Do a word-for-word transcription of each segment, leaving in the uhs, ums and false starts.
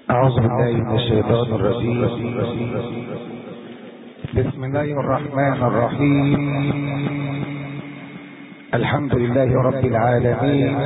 أعوذ بالله من الشيطان الرجيم. بسم الله الرحمن الرحيم. الحمد لله رب العالمين،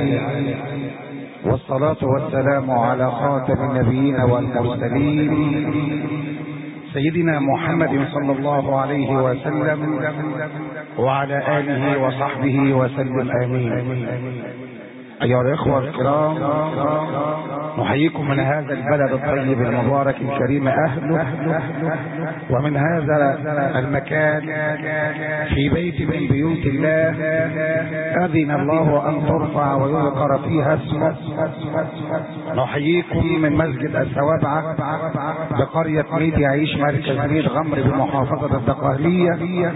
والصلاة والسلام على خاتم النبيين والمرسلين سيدنا محمد صلى الله عليه وسلم وعلى آله وصحبه وسلم آمين. أيها الإخوة الكرام، نحييكم من هذا البلد الطيب المبارك الكريم أهله، ومن هذا المكان في بيت من بيوت الله أذن الله أن ترفع ويذكر فيها اسمه. نحييكم من مسجد السوابعة بقرية ميدي عيش مركز ميد غمر بمحافظة الدقهلية،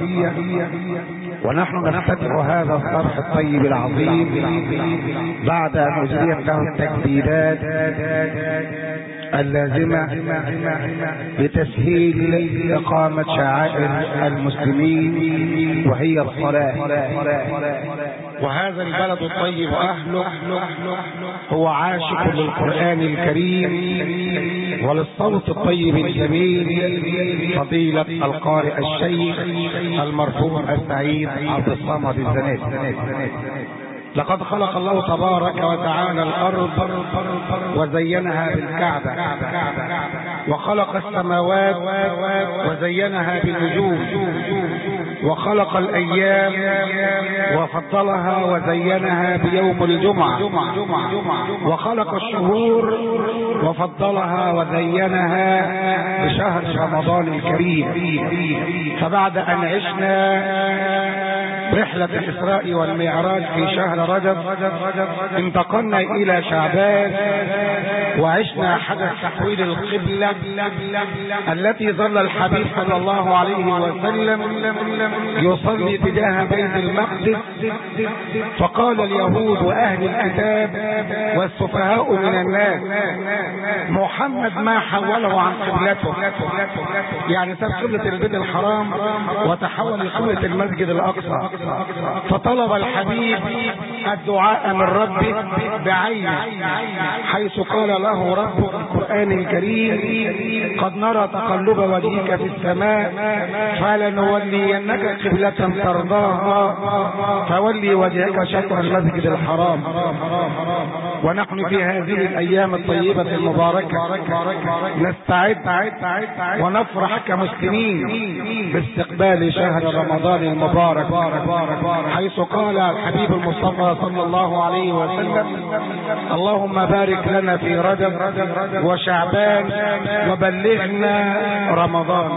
ونحن نفتتح هذا الصرح الطيب العظيم بعد أن أجريت له التجديدات اللازمة لتسهيل إقامة شعائر المسلمين وهي الصلاة. وهذا البلد الطيب أهله هو عاشق للقرآن الكريم وللصوت الطيب الجميل فضيلة القارئ الشيخ المرحوم السعيد عبد الصمد الزناتي. لقد خلق الله تبارك وتعالى الأرض وزينها بالكعبة، وخلق السماوات وزينها بالنجوم، وخلق الأيام وفضلها وزينها بيوم الجمعة، وخلق الشهور وفضلها وزينها بشهر رمضان الكريم. فبعد أن عشنا رحلة الإسراء والمعراج في شهر رجب انتقلنا إلى شعبان، وعشنا حدث تحويل القبلة التي ظل الحبيب صلى الله عليه وسلم يصلي تجاه بيت المقدس، فقال اليهود وأهل الكتاب والسفهاء من الناس: محمد ما حوله عن قبلته، يعني ساب قبلة البيت الحرام وتحول لقبلة المسجد الأقصى. فطلب الحبيب الدعاء من ربه بعينه، حيث قال له ربه في القرآن الكريم: قد نرى تقلب وجهك في السماء فلنولينك قبلة ترضاها فولي وجهك شطر المسجد الحرام. ونحن في هذه الأيام الطيبة المباركة نستعد ونفرح كمسلمين باستقبال شهر رمضان المبارك، حيث قال الحبيب المصطفى صلى الله عليه وسلم: اللهم بارك لنا في رجب وشعبان وبلغنا رمضان.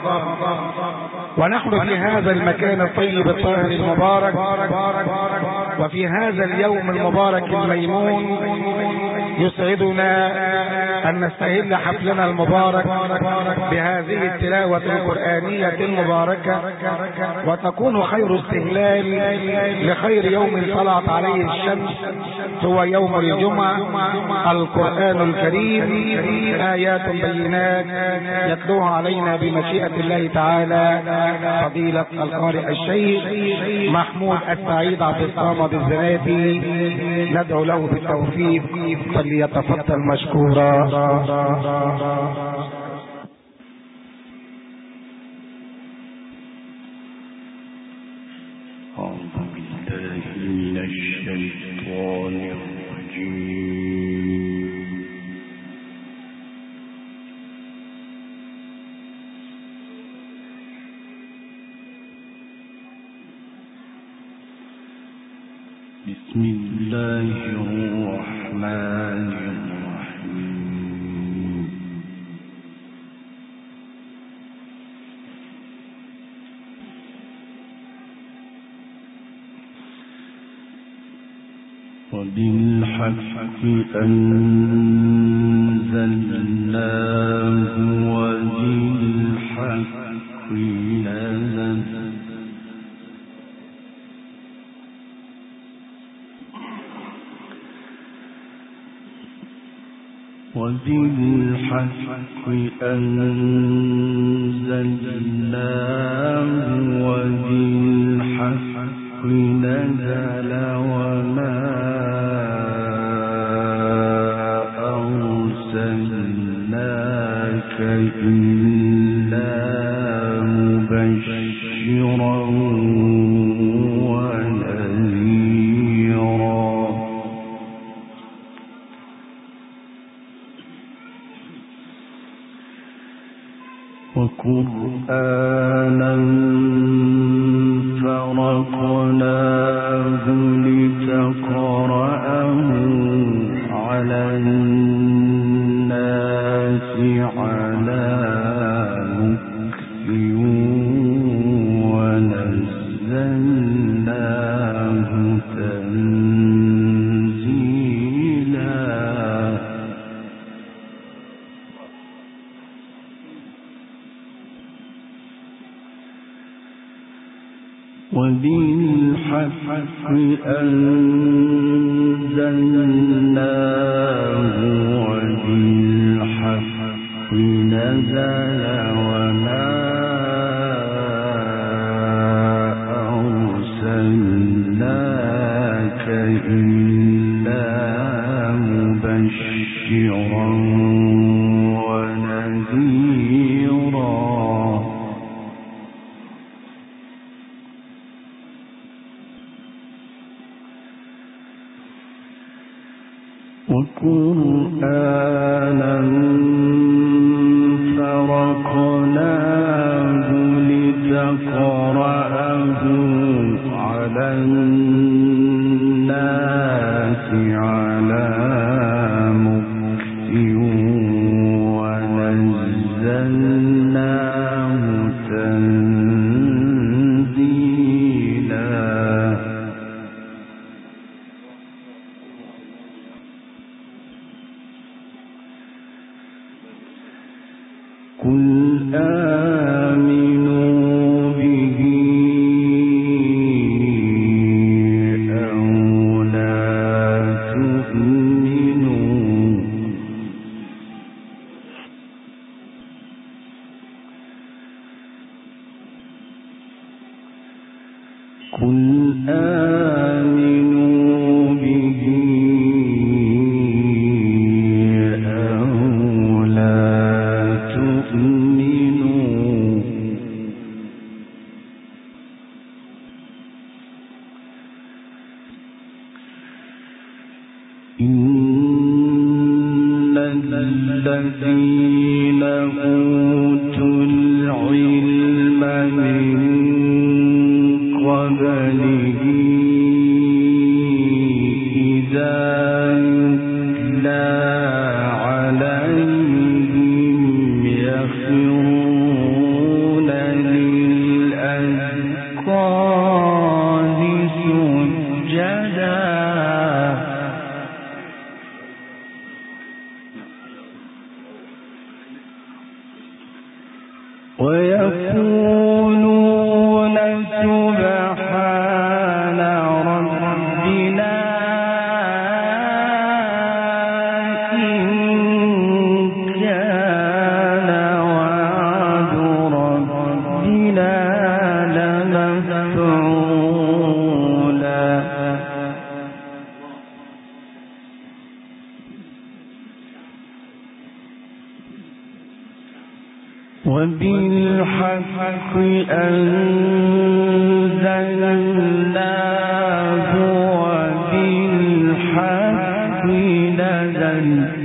ونحن في هذا المكان الطيب الطاهر المبارك وفي هذا اليوم المبارك الميمون يسعدنا أن نستهل حفلنا المبارك بهذه التلاوة القرآنية المباركة، وتكون خير استهلال لخير يوم طلعت عليه الشمس هو يوم الجمعة. القرآن الكريم آيات بينات يتلوها علينا بمشيئة الله تعالى فضيلة القارئ الشيخ محمود السعيد عبد الصمد الزناتي، ندعو له بالتوفيق فليتفضل مشكورا. أعوذ بالله من الشيطان الرجيم. بسم الله الرحمن الرحيم. وبالحق أنزلناه وبالحق نزل وبالحق أنزلناه وبالحق نزل وما أرسلناك وبالحق أنزلناه وبالحق نزل وما أرسلناك إلا مبشرا وقرآنا فرقناه لتقرأه على الناس على مكث ونزلناه تنزيلا قل آمنوا به أو لا تؤمنوا قل آمنوا به إن الذين أوتوا العلم من قبله إذا يتلى عليهم يخرون للأذقان سجدا ويقولون سبحان ربنا إن كان وعد ربنا لمفعولا وبالحق أنزلناه وبالحق نزل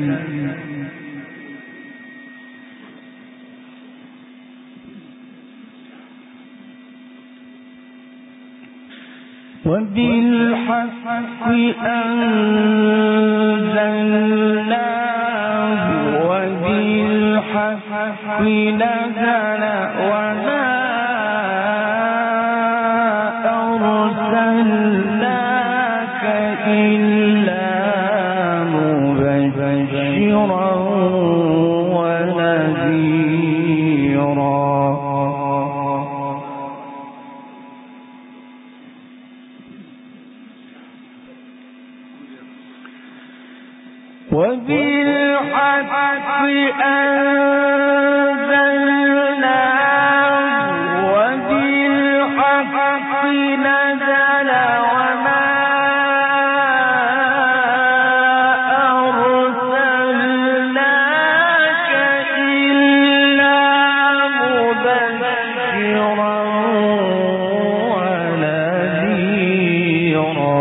وبالحق أنزلناه وبالحق نزل وما أرسلناك إلا مبشرا ونذيرا وبالحق أنزلناه وبالحق نزل وما أرسلناك إلا مبشرا ونذيرا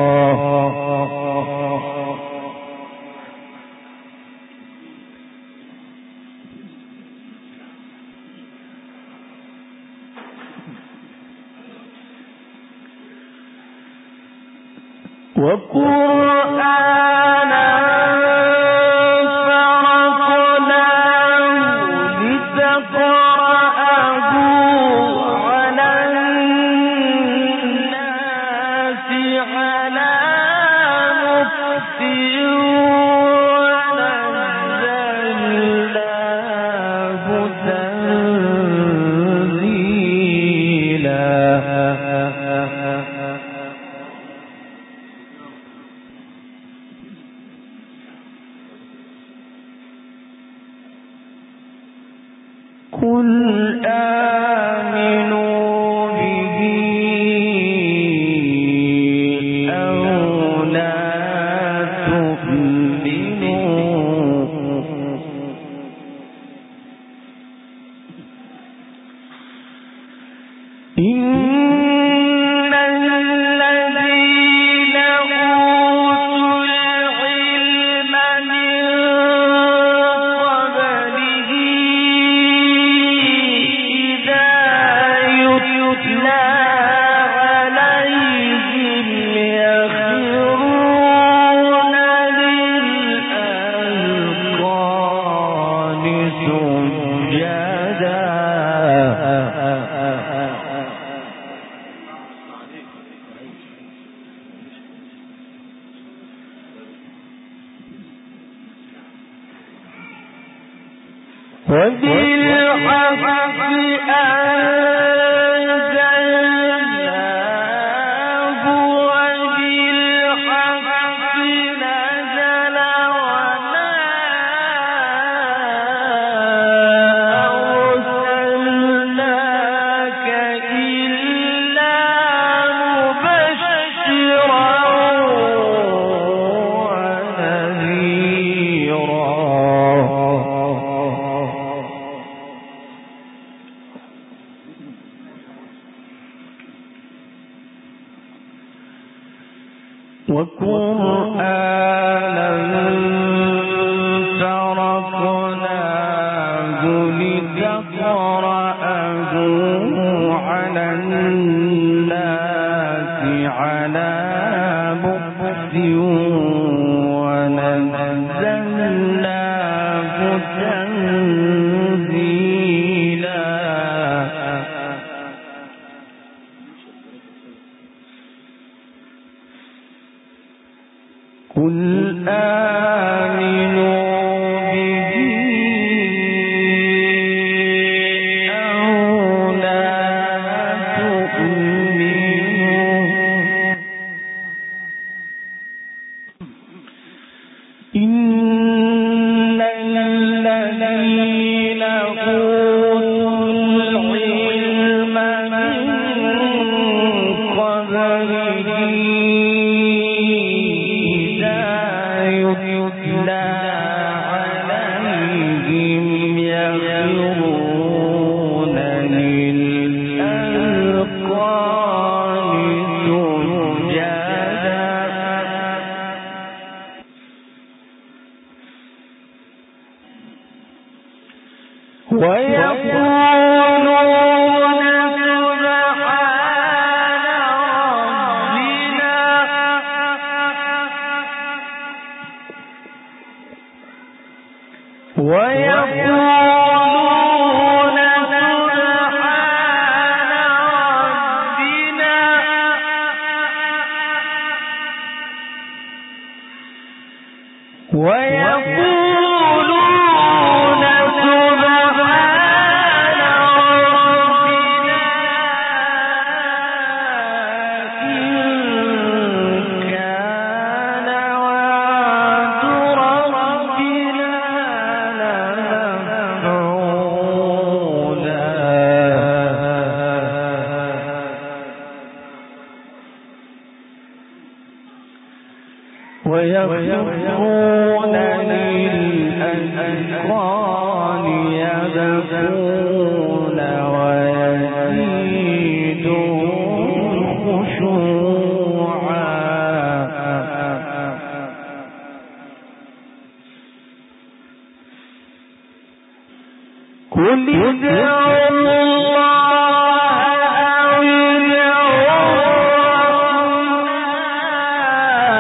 لا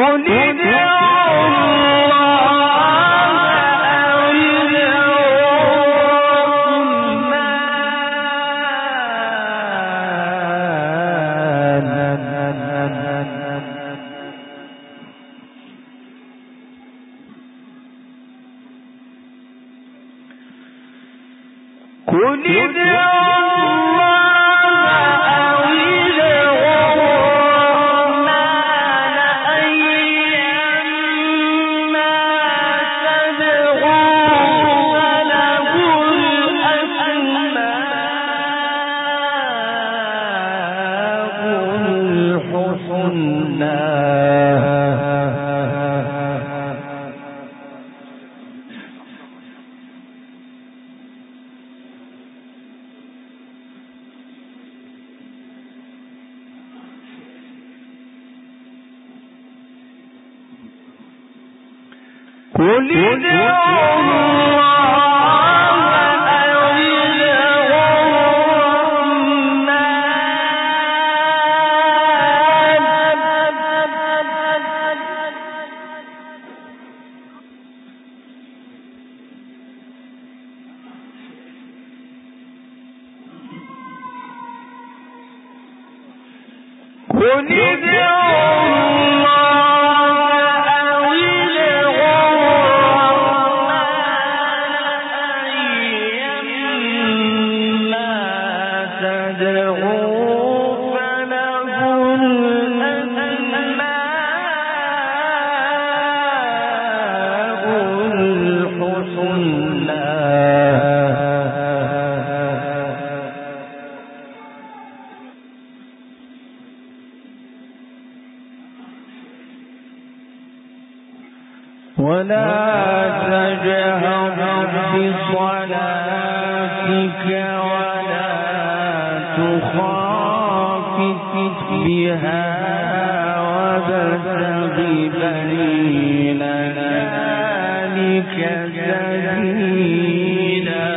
قل ادعوا ولا تجهر بصلاتك ولا تخافت بها وابتغ بين ذلك سبيلا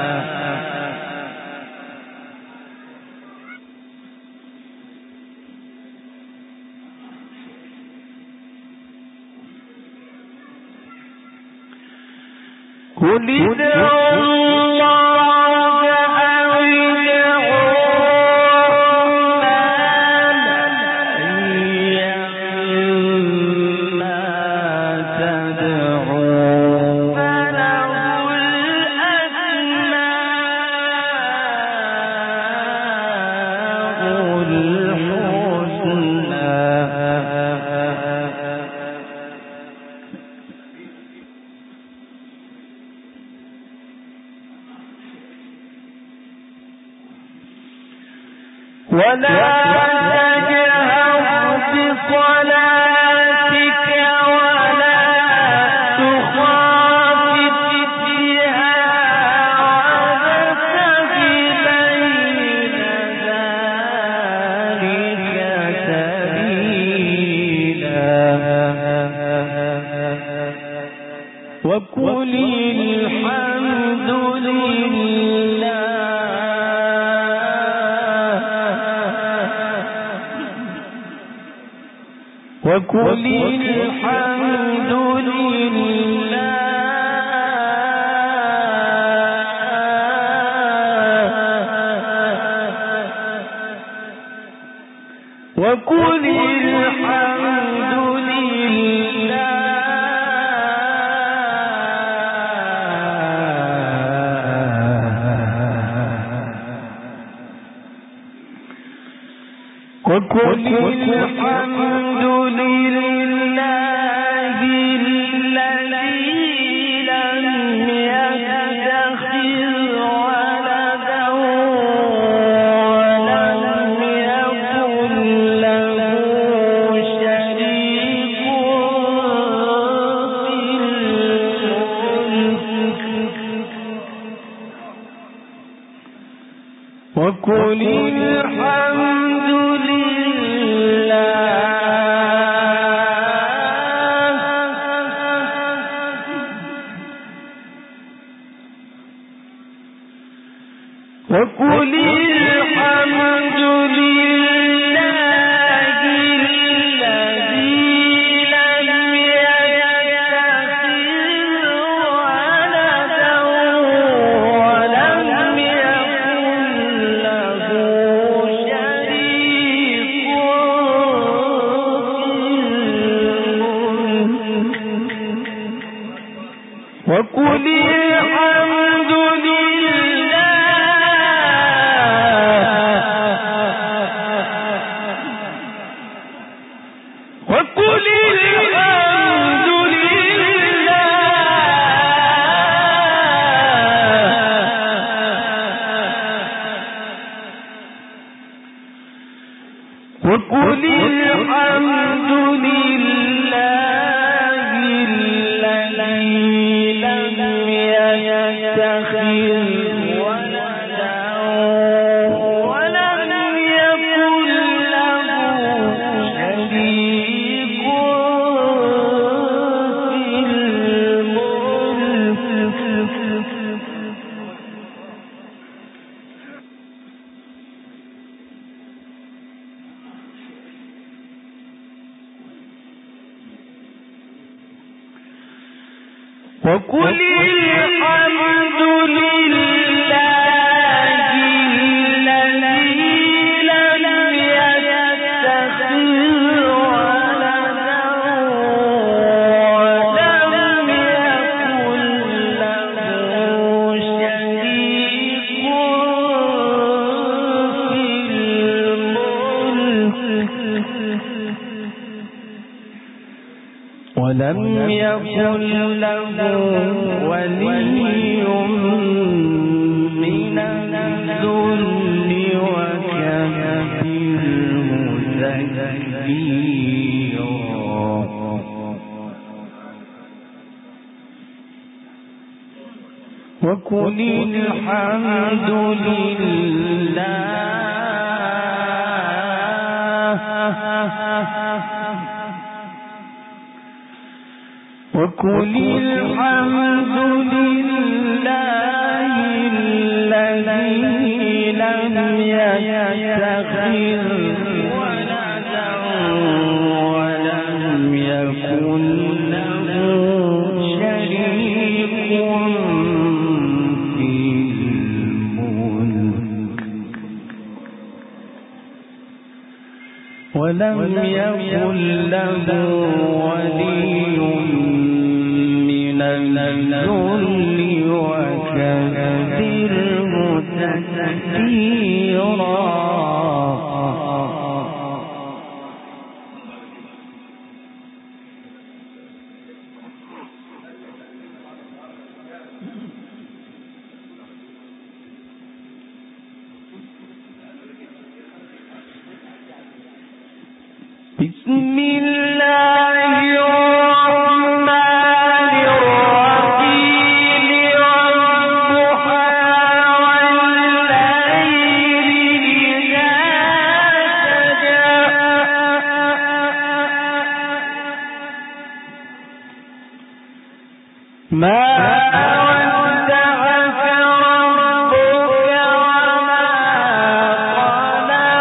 قل ادعوا الله أو ادعوا الرحمن أيما تدعوا فله ولا تجهر بصلاتك ولا تخافت بها وابتغ بين ذلك سبيلا وقل الحمد لله وقل الحمد لله وقل الحمد لله وقل الحمد لله الذي لم يتخذ ولدا ولم يكن له شريك في الملك وقل الحمد لله وقل الحمد لله وقل الحمد لله وقل الحمد لله الذي لم يتخذ ولدا ولم يكن له شريك في الملك وقل الحمد لله الذي لم يتخذ ولدا ولم يكن له شريك في الملك ولم يكن له ولي من الذل وكبره تكبيرا وقل الحمد لله وقل الحمد لله الذي لم يتخذ ولدا ولم يكن له شريك في الملك ولم يكن له ولي الذل وكبره تكبيرا بسم الله الرحمن الرحيم والضحى والليل إذا سجى ما ودعك ربك وما قلى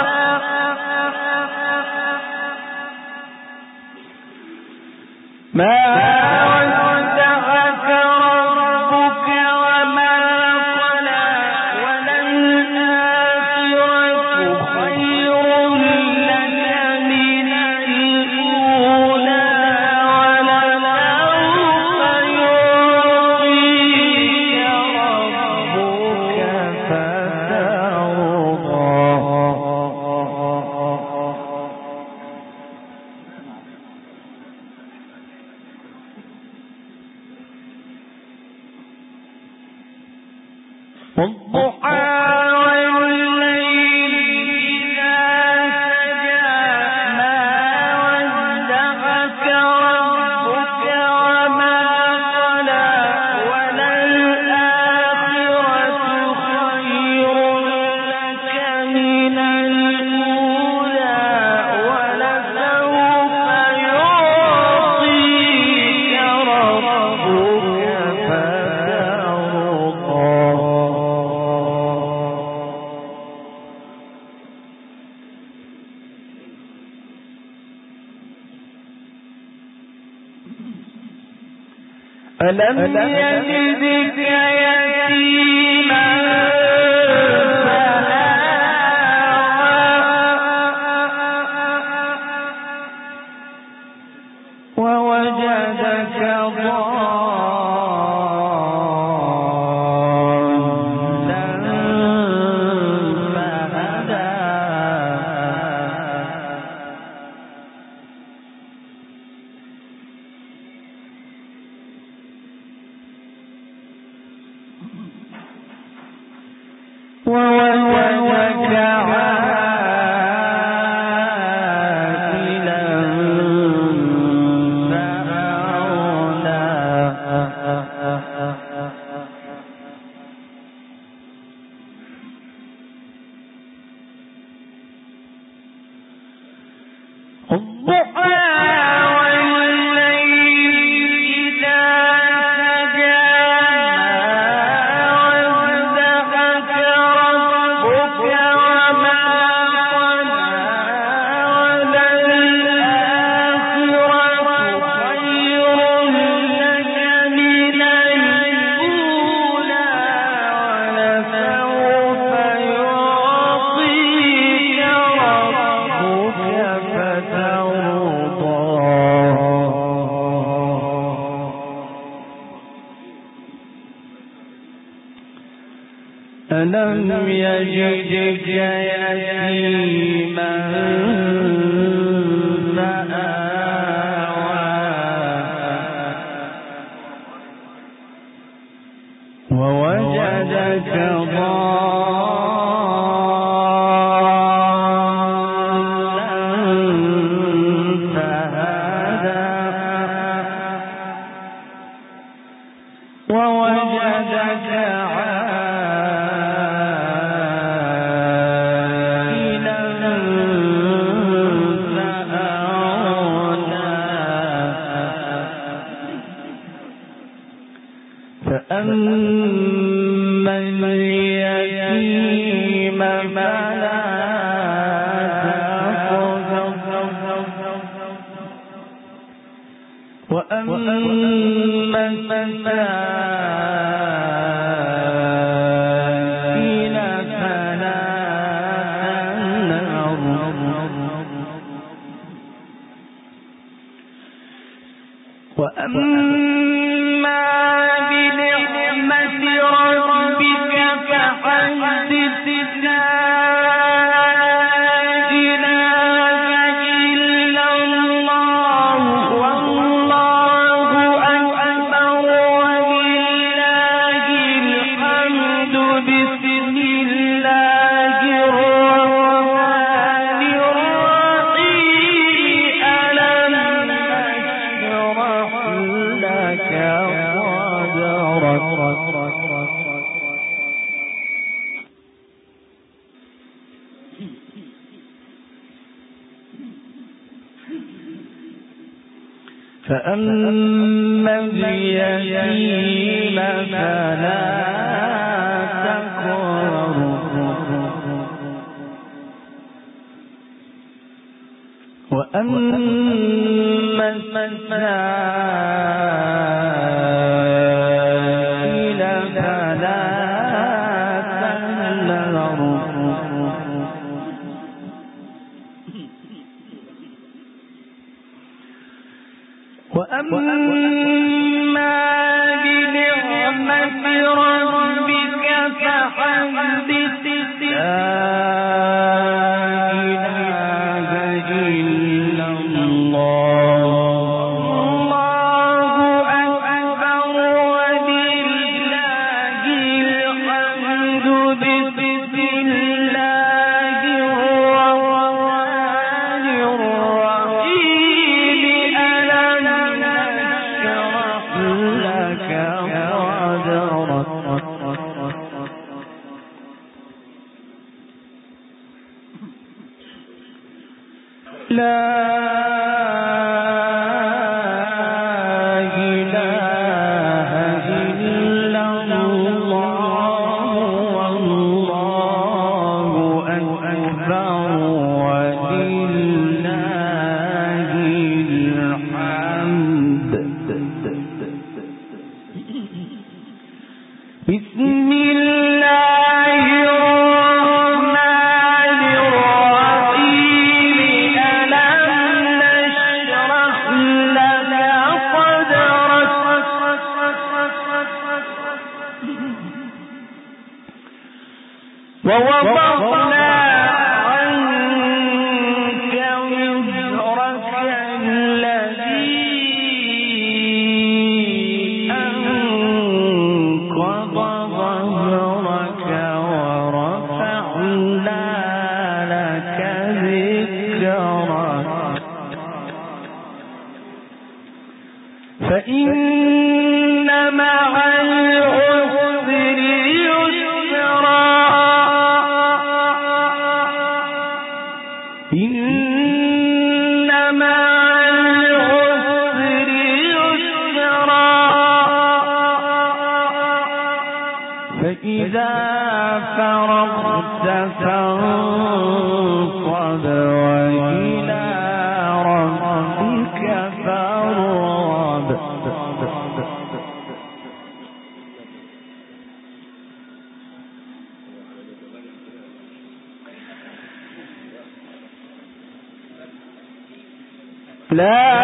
ما ودعك ربك وما قلى وللآخرة خير لك من الأولى ولسوف يعطيك ربك فترضى والضحى والليل إذا سجى ما ودعك ربك وما قلى وللآخرة خير لك من الأولى ولسوف يعطيك ربك فترضى ألم يجدك يتيما فآوى ووجدك ضالا ألم يجدك يتيما فآوى ووجدك فأما اليتيم فلا تقهر وأما السائل فلا تنهر وأما بنعمة ربك فحدث لا إله إلا الله والله أكبر ولله الحمد بسم الله الرحمن الرحيم ألم نشرح لك صدرك فأما اليتيم فلا تقهر وأما السائل فلا تنهر وأما بنعمة ربك فحدث لا إله إلا الله والله أكبر ولله الحمد بسم الله الرحمن الرحيم ألم نشرح لك صدرك لا إله إلا الله والله أكبر ولله الحمد بسم الله الرحمن الرحيم ألم نشرح لك صدرك ووضعنا عنك وزرك الذي أنقض ظهرك ورفعنا لك ذكرك فإن مع العسر يسرا إن مع العسر يسرا فإذا فرغت فانصب وإلى ربك فارغب لا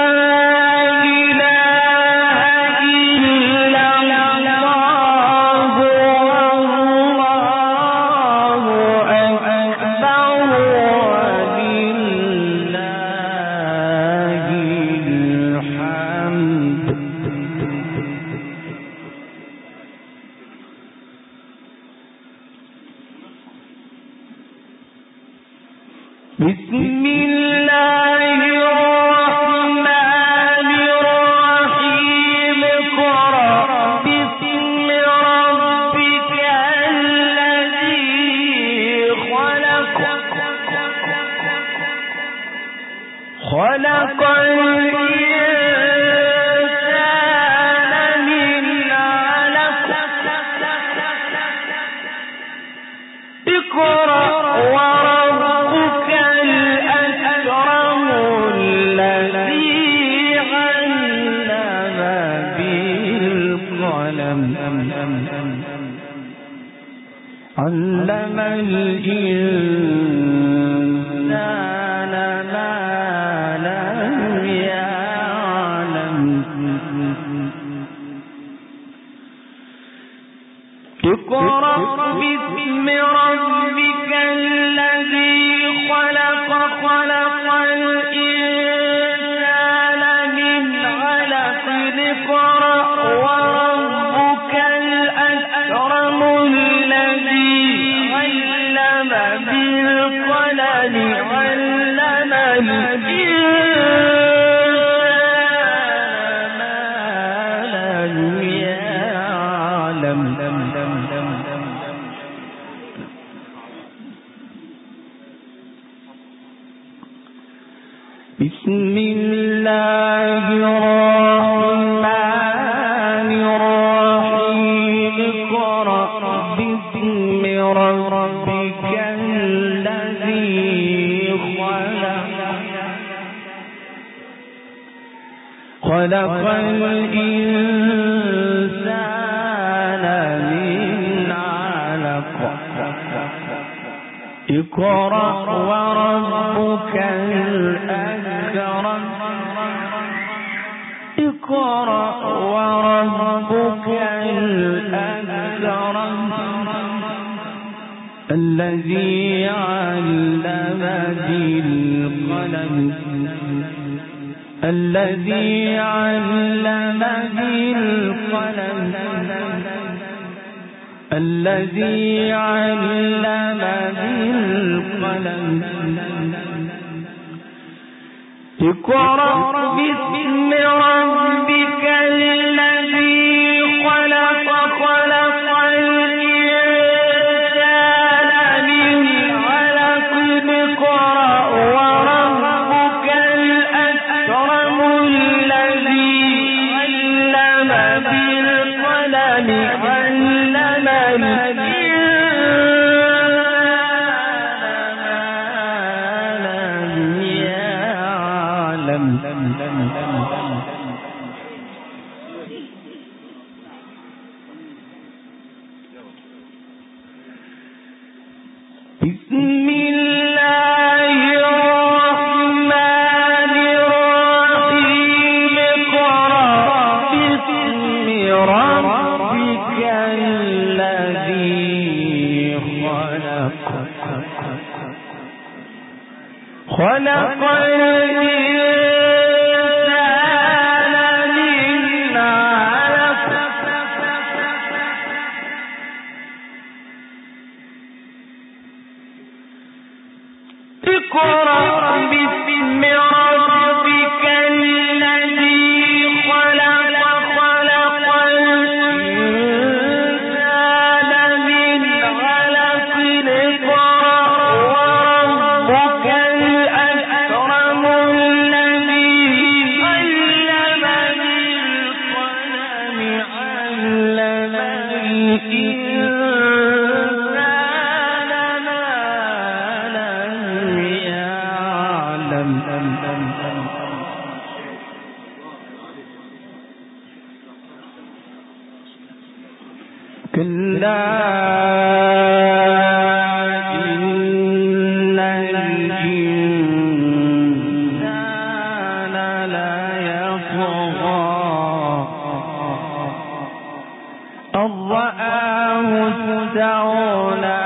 إله إلا الله خلق الإنسان من علق اقرأ وربك الأكرم الذي علم بالقلم علم الإنسان ما لم يعلم اقرأ باسم ربك الذي خلق خلق الإنسان من علق اقرأ وربك الأكرم الذي علم بالقلم علم الإنسان ما لم يعلم بسم الله الرحمن الرحيم اقرأ باسم ربك الذي خلق خلق الإنسان من علق اقرأ وربك الأكرم اقرأ وربك الأكرم الذي علم بالقلم الذي علم بالقلم الذي علم بالقلم اقرأ باسم ربك الذي خلق خلق الإنسان من علق اقرأ وربك الأكرم الذي علم بالقلم علم بسم الله الرحمن الرحيم اقرأ باسم ربك الذي خلق خلق الإنسان من علق اقرأ باسم ربك الذي خلق خلق الإنسان من علق اقرأ وربك الأكرم الذي علم بالقلم علم الإنسان ما لم يعلم كلا إن الإنسان ليطغى أن رآه استغنى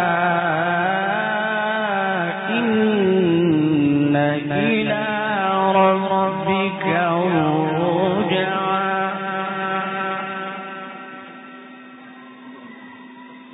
إن إلى ربك الرجعى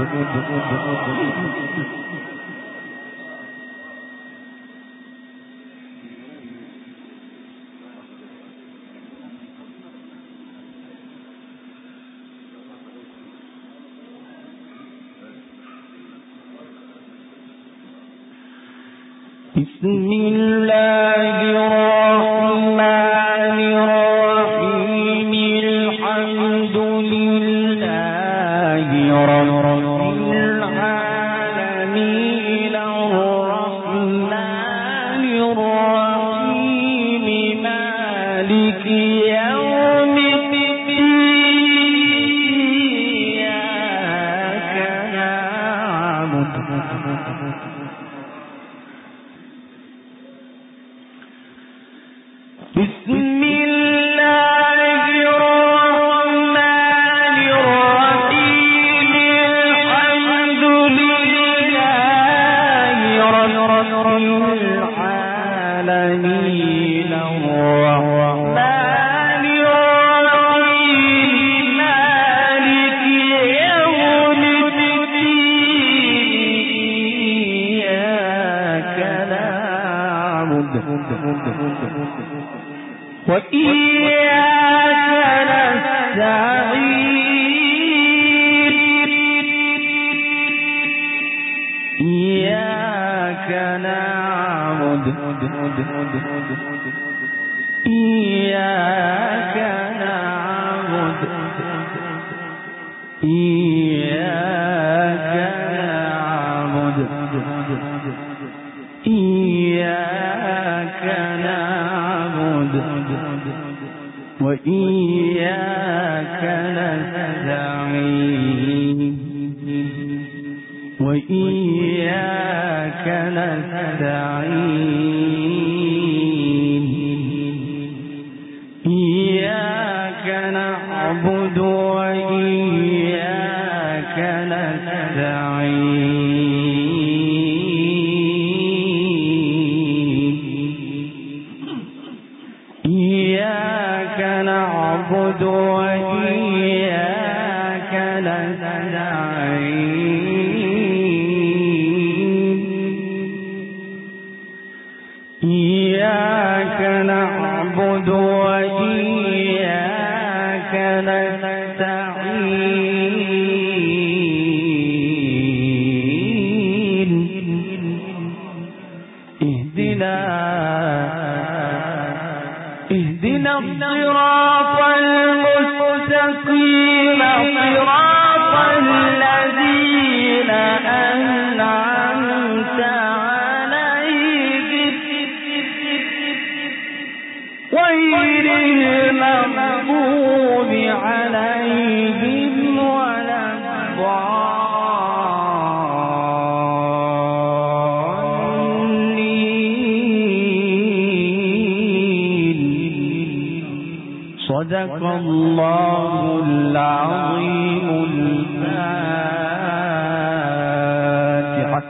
بسم الله الرحمن الرحيم الحمد لله رب العالمين الرحمن الرحيم مالك يوم الدين إياك نعبد بسم الله الرحمن الرحيم الحمد لله رب العالمين الرحمن الرحيم مالك يوم الدين إياك نعبد وإياك نستعين إياك نعبد إياك نعبد إياك نعبد إياك نعبد وإياك نستعين وإياك نستعين إياك نعبد وإياك نستعين إياك نعبد وإياك نستعين إياك نعبد وإياك نستعين اهدنا اهدنا الصراط المستقيم صراط الذين أنعمت عليهم غير المغضوب عليهم ولا صدق الله العظيم الفاتحة.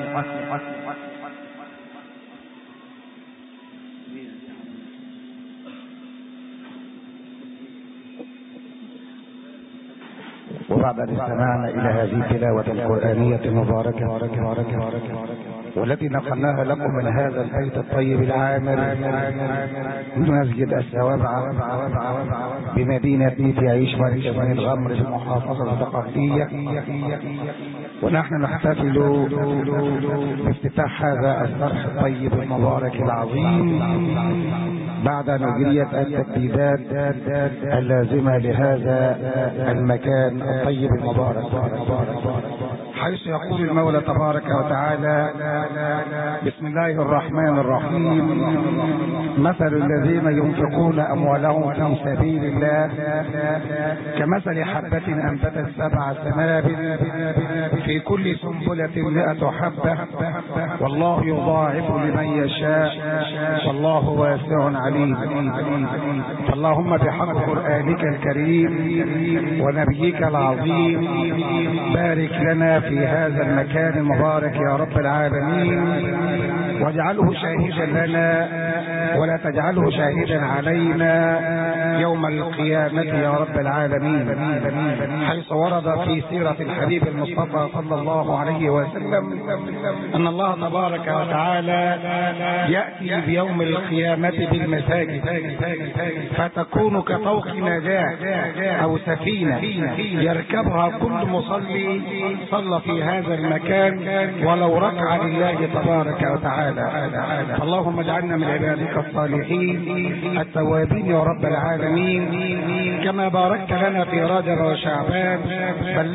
وبعد أن استمعنا إلى هذه التلاوة القرآنية المباركة والتي نقلناها لكم من هذا البيت الطيب العامر من مسجد السوابع بمدينة بيت يعيش مركز من الغمر في المحافظة الثقافية، ونحن نحتفل بافتتاح هذا الصرح الطيب المبارك العظيم بعد أن أجريت التجديدات اللازمة لهذا المكان الطيب المبارك، حيث يقول المولى تبارك وتعالى: بسم الله الرحمن الرحيم، مثل الذين ينفقون أموالهم في سبيل الله كمثل حبة أنبتت سبع سنابل في كل سنبلة مئة حبة والله يضاعف لمن يشاء والله واسع عليم. اللهم بحق قرآنك الكريم ونبيك العظيم بارك لنا في هذا المكان المبارك يا رب العالمين، واجعله شاهدا لنا ولا تجعله شاهدا علينا يوم القيامة يا رب العالمين، حيث ورد في سيرة الحبيب المصطفى صلى الله عليه وسلم أن الله تبارك وتعالى يأتي بيوم القيامة بالمساجد فتكون كطوق نجاة أو سفينة يركبها كل مصلي صلى في هذا المكان ولو ركع لله تبارك وتعالى. اللهم اجعلنا من عبادك الصالحين التوابين يا رب العالمين، كما باركت لنا في رجب وشعبان.